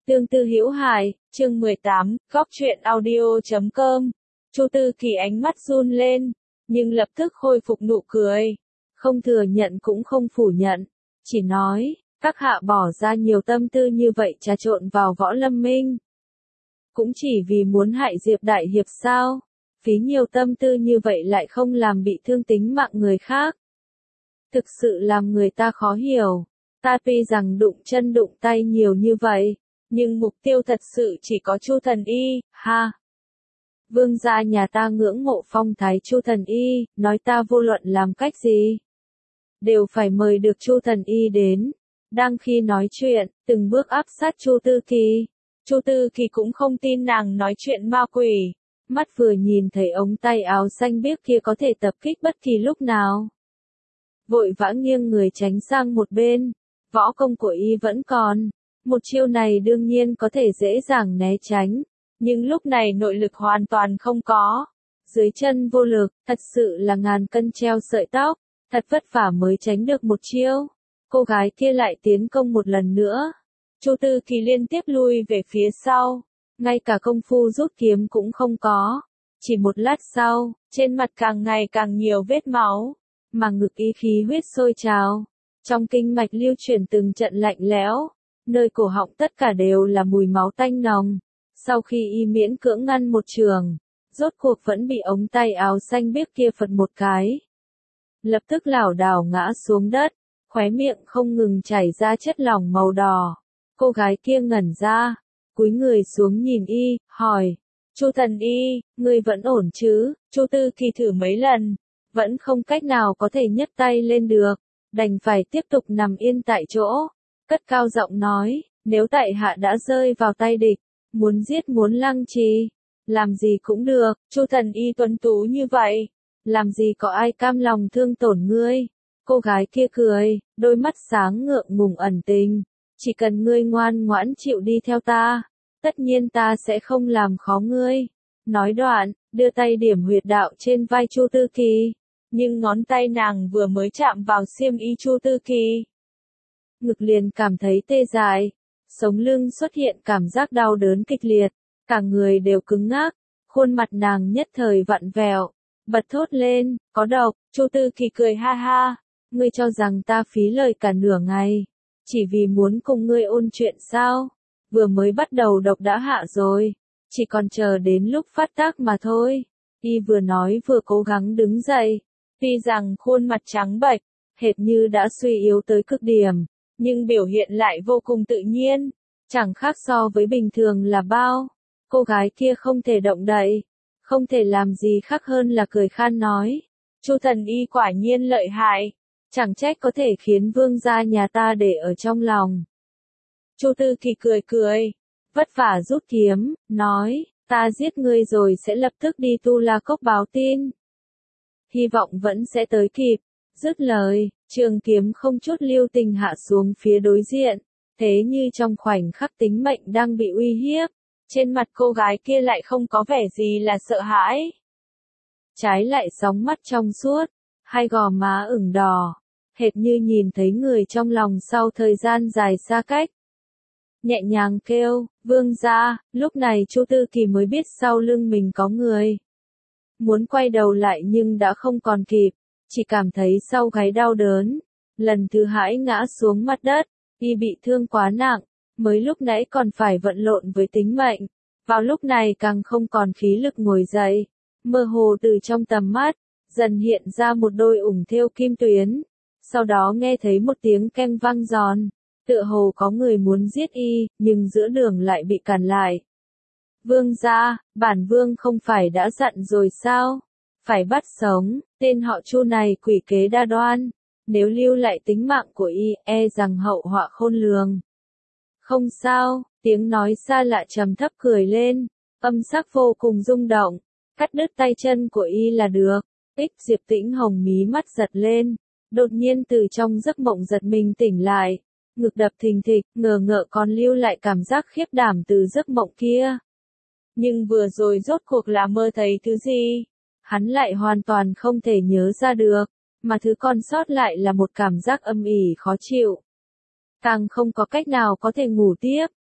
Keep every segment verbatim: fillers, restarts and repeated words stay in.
Tương tư hữu hài, chương mười tám, góc truyện audio chấm com. Chu Tư Kỳ ánh mắt run lên, nhưng lập tức khôi phục nụ cười. Không thừa nhận cũng không phủ nhận, chỉ nói, các hạ bỏ ra nhiều tâm tư như vậy trà trộn vào Võ Lâm Minh. Cũng chỉ vì muốn hại Diệp Đại Hiệp sao? Phí nhiều tâm tư như vậy lại không làm bị thương tính mạng người khác. Thực sự làm người ta khó hiểu. Ta tuy rằng đụng chân đụng tay nhiều như vậy, nhưng mục tiêu thật sự chỉ có Chu Thần Y, ha. Vương gia nhà ta ngưỡng mộ phong thái Chu Thần Y, nói ta vô luận làm cách gì, đều phải mời được Chu Thần Y đến. Đang khi nói chuyện, từng bước áp sát Chu Tư Kỳ. Chu Tư Kỳ cũng không tin nàng nói chuyện ma quỷ, mắt vừa nhìn thấy ống tay áo xanh biếc kia có thể tập kích bất kỳ lúc nào. Vội vã nghiêng người tránh sang một bên, võ công của y vẫn còn. Một chiêu này đương nhiên có thể dễ dàng né tránh, nhưng lúc này nội lực hoàn toàn không có. Dưới chân vô lực, thật sự là ngàn cân treo sợi tóc, thật vất vả mới tránh được một chiêu. Cô gái kia lại tiến công một lần nữa. Chu Tư Kỳ liên tiếp lui về phía sau, ngay cả công phu rút kiếm cũng không có. Chỉ một lát sau, trên mặt càng ngày càng nhiều vết máu, mà ngực y khí huyết sôi trào. Trong kinh mạch lưu chuyển từng trận lạnh lẽo, nơi cổ họng tất cả đều là mùi máu tanh nồng. Sau khi y miễn cưỡng ngăn một trường, rốt cuộc vẫn bị ống tay áo xanh biếc kia phật một cái. Lập tức lảo đảo ngã xuống đất, khóe miệng không ngừng chảy ra chất lỏng màu đỏ. Cô gái kia ngẩn ra, cúi người xuống nhìn y, hỏi, Chu Thần Y, ngươi vẫn ổn chứ? Chu Tư Kỳ thử mấy lần, vẫn không cách nào có thể nhấc tay lên được, đành phải tiếp tục nằm yên tại chỗ. Cất cao giọng nói, nếu tại hạ đã rơi vào tay địch, muốn giết muốn lăng trì, làm gì cũng được. Chu Thần Y tuấn tú như vậy, làm gì có ai cam lòng thương tổn ngươi. Cô gái kia cười, đôi mắt sáng ngượng ngùng ẩn tình, chỉ cần ngươi ngoan ngoãn chịu đi theo ta, tất nhiên ta sẽ không làm khó ngươi. Nói đoạn, đưa tay điểm huyệt đạo trên vai Chu Tư Kỳ, nhưng ngón tay nàng vừa mới chạm vào xiêm y Chu Tư Kỳ, ngực liền cảm thấy tê dại, sống lưng xuất hiện cảm giác đau đớn kịch liệt, cả người đều cứng ngắc, khuôn mặt nàng nhất thời vặn vẹo, bật thốt lên, có độc. Chu Tư Kỳ cười ha ha, ngươi cho rằng ta phí lời cả nửa ngày, chỉ vì muốn cùng ngươi ôn chuyện sao? Vừa mới bắt đầu độc đã hạ rồi, chỉ còn chờ đến lúc phát tác mà thôi. Y vừa nói vừa cố gắng đứng dậy, tuy rằng khuôn mặt trắng bệch, hệt như đã suy yếu tới cực điểm, nhưng biểu hiện lại vô cùng tự nhiên, chẳng khác so với bình thường là bao. Cô gái kia không thể động đậy, không thể làm gì khác hơn là cười khan nói, Chu Thần Y quả nhiên lợi hại, chẳng trách có thể khiến vương gia nhà ta để ở trong lòng. Chu Tư Kỳ cười cười, vất vả rút kiếm, nói, ta giết ngươi rồi sẽ lập tức đi Tu La Cốc báo tin. Hy vọng vẫn sẽ tới kịp. Dứt lời, trường kiếm không chút lưu tình hạ xuống phía đối diện, thế như trong khoảnh khắc tính mệnh đang bị uy hiếp. Trên mặt cô gái kia lại không có vẻ gì là sợ hãi, trái lại sóng mắt trong suốt, hai gò má ửng đỏ, hệt như nhìn thấy người trong lòng sau thời gian dài xa cách. Nhẹ nhàng kêu, vương gia. Lúc này Chu Tư Kỳ mới biết sau lưng mình có người. Muốn quay đầu lại nhưng đã không còn kịp, chỉ cảm thấy sau gáy đau đớn, lần thứ hai ngã xuống mặt đất. Y bị thương quá nặng, mới lúc nãy còn phải vận lộn với tính mệnh, vào lúc này càng không còn khí lực ngồi dậy. Mơ hồ từ trong tầm mắt, dần hiện ra một đôi ủng thêu kim tuyến, sau đó nghe thấy một tiếng keng vang giòn, tựa hồ có người muốn giết y, nhưng giữa đường lại bị cản lại. Vương gia, bản vương không phải đã dặn rồi sao? Phải bắt sống, tên họ Chu này quỷ kế đa đoan, nếu lưu lại tính mạng của y, e rằng hậu họa khôn lường. Không sao, tiếng nói xa lạ trầm thấp cười lên, âm sắc vô cùng rung động, cắt đứt tay chân của y là được. Ích Diệp Tĩnh Hồng mí mắt giật lên, đột nhiên từ trong giấc mộng giật mình tỉnh lại, ngực đập thình thịch, ngờ ngợ còn lưu lại cảm giác khiếp đảm từ giấc mộng kia. Nhưng vừa rồi rốt cuộc là mơ thấy thứ gì? Hắn lại hoàn toàn không thể nhớ ra được, mà thứ còn sót lại là một cảm giác âm ỉ khó chịu. Càng không có cách nào có thể ngủ tiếp,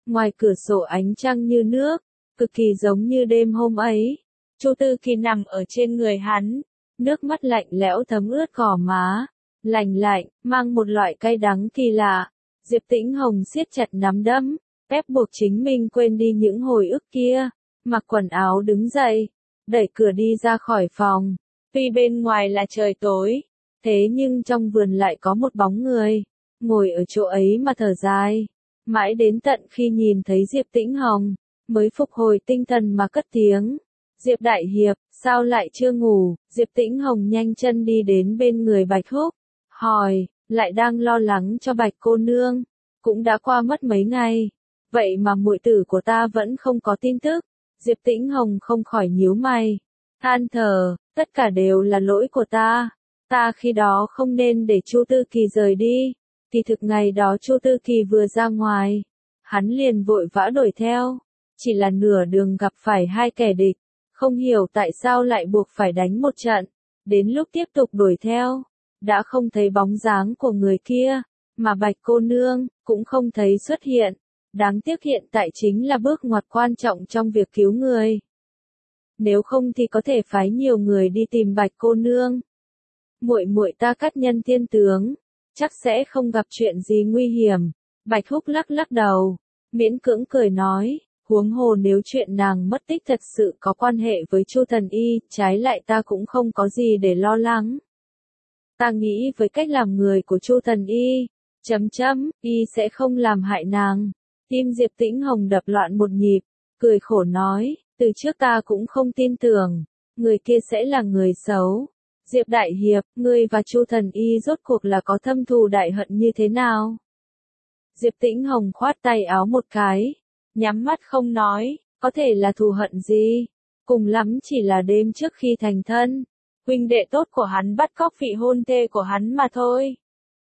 Ngoài cửa sổ ánh trăng như nước, cực kỳ giống như đêm hôm ấy. Chu Tư Kỳ nằm ở trên người hắn, nước mắt lạnh lẽo thấm ướt gò má, lạnh lạnh, mang một loại cay đắng kỳ lạ. Diệp Tĩnh Hồng siết chặt nắm đấm, ép buộc chính mình quên đi những hồi ức kia, mặc quần áo đứng dậy, đẩy cửa đi ra khỏi phòng. Tuy bên ngoài là trời tối, thế nhưng trong vườn lại có một bóng người, ngồi ở chỗ ấy mà thở dài. Mãi đến tận khi nhìn thấy Diệp Tĩnh Hồng, mới phục hồi tinh thần mà cất tiếng. Diệp Đại Hiệp, sao lại chưa ngủ? Diệp Tĩnh Hồng nhanh chân đi đến bên người Bạch Húc, hỏi, lại đang lo lắng cho Bạch cô nương, cũng đã qua mất mấy ngày, vậy mà muội tử của ta vẫn không có tin tức. Diệp Tĩnh Hồng không khỏi nhíu mày, than thở, tất cả đều là lỗi của ta, ta khi đó không nên để Chu Tư Kỳ rời đi. Kỳ thực ngày đó Chu Tư Kỳ vừa ra ngoài, hắn liền vội vã đuổi theo, chỉ là nửa đường gặp phải hai kẻ địch, không hiểu tại sao lại buộc phải đánh một trận, đến lúc tiếp tục đuổi theo, đã không thấy bóng dáng của người kia, mà Bạch cô nương cũng không thấy xuất hiện. Đáng tiếc hiện tại chính là bước ngoặt quan trọng trong việc cứu người. Nếu không thì có thể phái nhiều người đi tìm Bạch cô nương. Muội muội ta cắt nhân thiên tướng, chắc sẽ không gặp chuyện gì nguy hiểm. Bạch Húc lắc lắc đầu, miễn cưỡng cười nói, huống hồ nếu chuyện nàng mất tích thật sự có quan hệ với Chu Thần Y, trái lại ta cũng không có gì để lo lắng. Ta nghĩ với cách làm người của Chu Thần Y, chấm chấm, y sẽ không làm hại nàng. Tim Diệp Tĩnh Hồng đập loạn một nhịp, cười khổ nói, từ trước ta cũng không tin tưởng, người kia sẽ là người xấu. Diệp Đại Hiệp, ngươi và Chu Thần Y rốt cuộc là có thâm thù đại hận như thế nào? Diệp Tĩnh Hồng khoát tay áo một cái, nhắm mắt không nói, có thể là thù hận gì? Cùng lắm chỉ là đêm trước khi thành thân, huynh đệ tốt của hắn bắt cóc vị hôn thê của hắn mà thôi.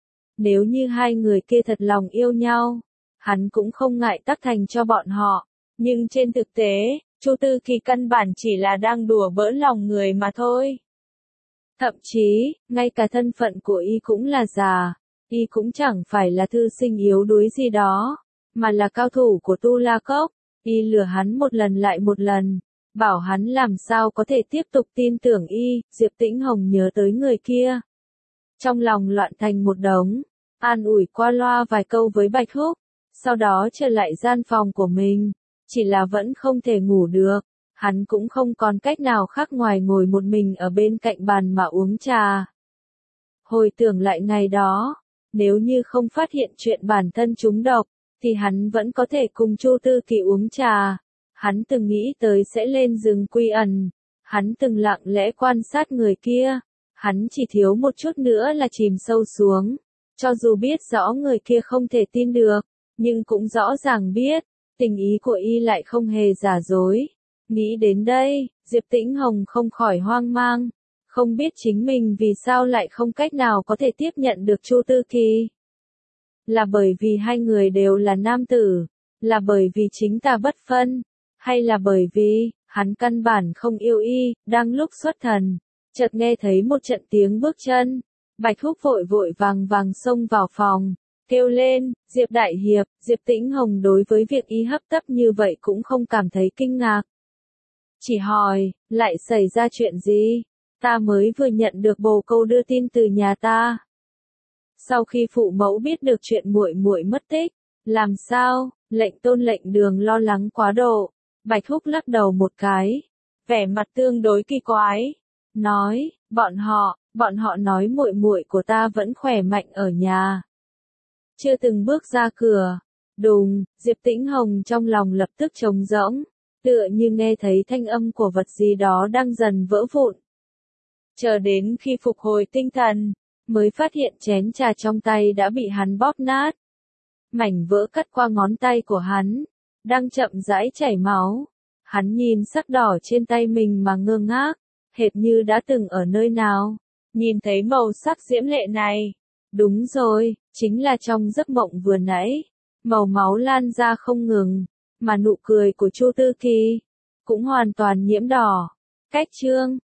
Nếu như hai người kia thật lòng yêu nhau, hắn cũng không ngại tác thành cho bọn họ, nhưng trên thực tế, Chu Tư Kỳ căn bản chỉ là đang đùa bỡn lòng người mà thôi. Thậm chí, ngay cả thân phận của y cũng là giả, y cũng chẳng phải là thư sinh yếu đuối gì đó, mà là cao thủ của Tu La Cốc, y lừa hắn một lần lại một lần, bảo hắn làm sao có thể tiếp tục tin tưởng y. Diệp Tĩnh Hồng nhớ tới người kia, trong lòng loạn thành một đống, an ủi qua loa vài câu với Bạch Húc, sau đó trở lại gian phòng của mình, chỉ là vẫn không thể ngủ được, hắn cũng không còn cách nào khác ngoài ngồi một mình ở bên cạnh bàn mà uống trà. Hồi tưởng lại ngày đó, nếu như không phát hiện chuyện bản thân trúng độc, thì hắn vẫn có thể cùng Chu Tư Kỳ uống trà. Hắn từng nghĩ tới sẽ lên rừng quy ẩn, hắn từng lặng lẽ quan sát người kia, hắn chỉ thiếu một chút nữa là chìm sâu xuống, cho dù biết rõ người kia không thể tin được, nhưng cũng rõ ràng biết, tình ý của y lại không hề giả dối. Nghĩ đến đây, Diệp Tĩnh Hồng không khỏi hoang mang, không biết chính mình vì sao lại không cách nào có thể tiếp nhận được Chu Tư Kỳ. Là bởi vì hai người đều là nam tử, là bởi vì chính tà bất phân, hay là bởi vì hắn căn bản không yêu y. Đang lúc xuất thần, chợt nghe thấy một trận tiếng bước chân, Bạch Húc vội vội vàng vàng xông vào phòng, kêu lên, Diệp Đại Hiệp. Diệp Tĩnh Hồng đối với việc y hấp tấp như vậy cũng không cảm thấy kinh ngạc, chỉ hỏi, lại xảy ra chuyện gì? Ta mới vừa nhận được bồ câu đưa tin từ nhà ta. Sau khi phụ mẫu biết được chuyện muội muội mất tích, làm sao? Lệnh Tôn lệnh Đường lo lắng quá độ. Bạch Húc lắc đầu một cái, vẻ mặt tương đối kỳ quái, nói, bọn họ, bọn họ nói muội muội của ta vẫn khỏe mạnh ở nhà, chưa từng bước ra cửa. Đùng, Diệp Tĩnh Hồng trong lòng lập tức trống rỗng, tựa như nghe thấy thanh âm của vật gì đó đang dần vỡ vụn. Chờ đến khi phục hồi tinh thần, mới phát hiện chén trà trong tay đã bị hắn bóp nát. Mảnh vỡ cắt qua ngón tay của hắn, đang chậm rãi chảy máu. Hắn nhìn sắc đỏ trên tay mình mà ngơ ngác, hệt như đã từng ở nơi nào, nhìn thấy màu sắc diễm lệ này. Đúng rồi, chính là trong giấc mộng vừa nãy, màu máu lan ra không ngừng, mà nụ cười của Chu Tư Kỳ cũng hoàn toàn nhiễm đỏ. Cách chương